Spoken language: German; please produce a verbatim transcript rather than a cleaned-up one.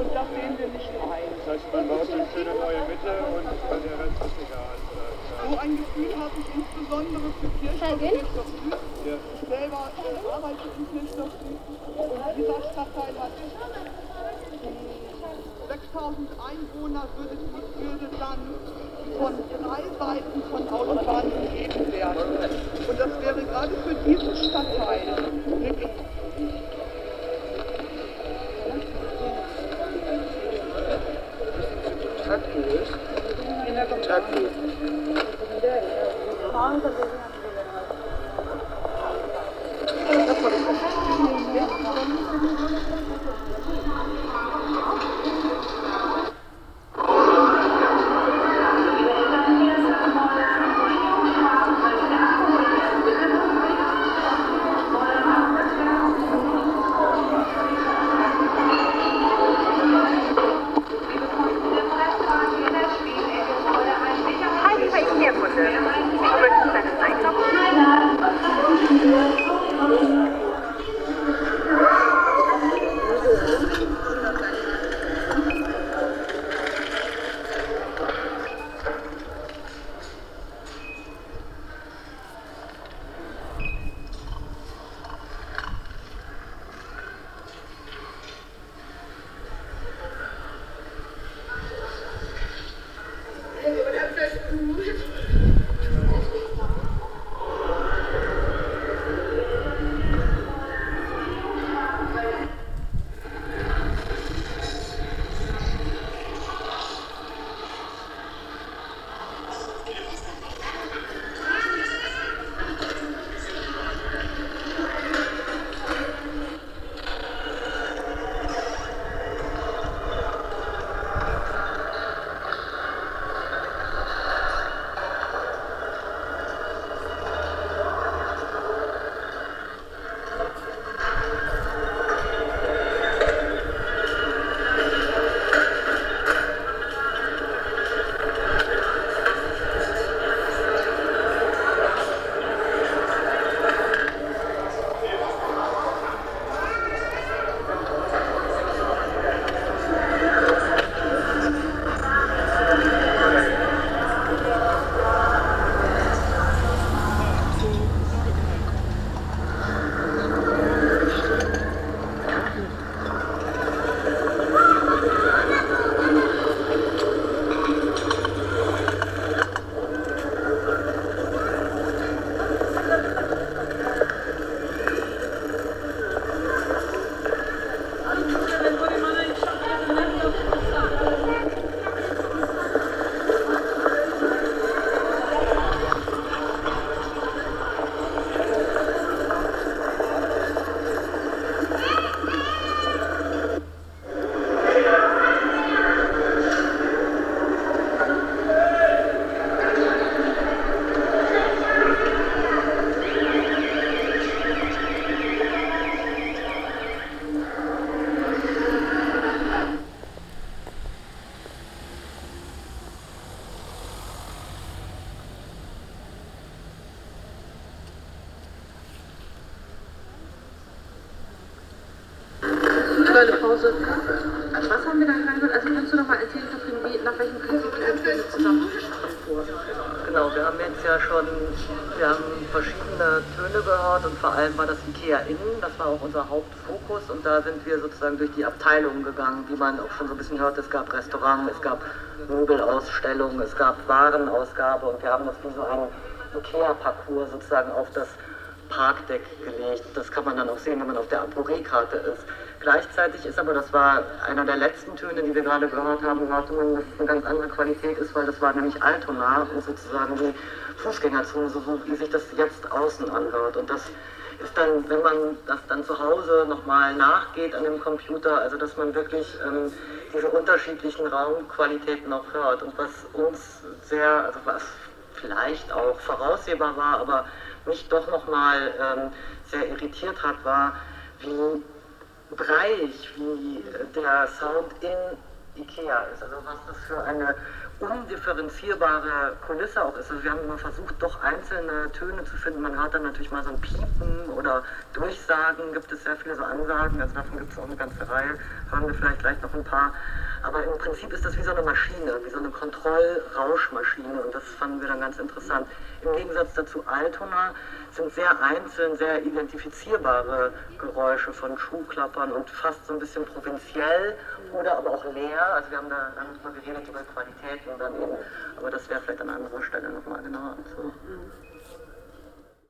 Und das sehen wir nicht ein. Das heißt, man baut eine schöne neue Mitte und der Rest ist egal. So ein Gefühl habe ich insbesondere für Kirchdorf Kirchdorf Süd. Ja. Ich selber äh, arbeite in Kirchdorf Süd und dieser Stadtteil hat sechstausend Einwohner, würde, würde dann von drei Seiten von Autobahnen umgeben werden. Und das wäre gerade für diesen Stadtteil wirklich Taxi. Pause. Was haben wir da gerade? Also kannst du noch mal erzählen, Katrin, wie, nach welchem Prinzip wir zusammengestellt wurden? Genau, wir haben jetzt ja schon wir haben verschiedene Töne gehört und vor allem war das IKEA innen, das war auch unser Hauptfokus und da sind wir sozusagen durch die Abteilungen gegangen, wie man auch schon so ein bisschen hört, es gab Restaurant, es gab Möbelausstellung, es gab Warenausgabe und wir haben das wie so einen IKEA-Parcours sozusagen auf das Parkdeck gelegt. Das kann man dann auch sehen, wenn man auf der Aporie-Karte ist. Gleichzeitig ist aber, das war einer der letzten Töne, die wir gerade gehört haben, hörte man, dass es eine ganz andere Qualität ist, weil das war nämlich Altona und sozusagen die Fußgängerzone, so wie sich das jetzt außen anhört. Und das ist dann, wenn man das dann zu Hause nochmal nachgeht an dem Computer, also dass man wirklich ähm, diese unterschiedlichen Raumqualitäten auch hört. Und was uns sehr, also was vielleicht auch voraussehbar war, aber mich doch nochmal ähm, sehr irritiert hat, war, wie breich, wie der Sound in Ikea ist, also was das für eine undifferenzierbare Kulisse auch ist. Also wir haben immer versucht, doch einzelne Töne zu finden. Man hört dann natürlich mal so ein Piepen oder Durchsagen, gibt es sehr viele so Ansagen, also davon gibt es auch eine ganze Reihe, hören wir vielleicht gleich noch ein paar. Aber im Prinzip ist das wie so eine Maschine, wie so eine Kontrollrauschmaschine und das fanden wir dann ganz interessant. Im Gegensatz dazu Altona sind sehr einzeln, sehr identifizierbare Geräusche von Schuhklappern und fast so ein bisschen provinziell oder aber auch leer. Also wir haben da lange mal geredet über Qualität und dann eben, aber das wäre vielleicht an anderer Stelle nochmal genauer anzu.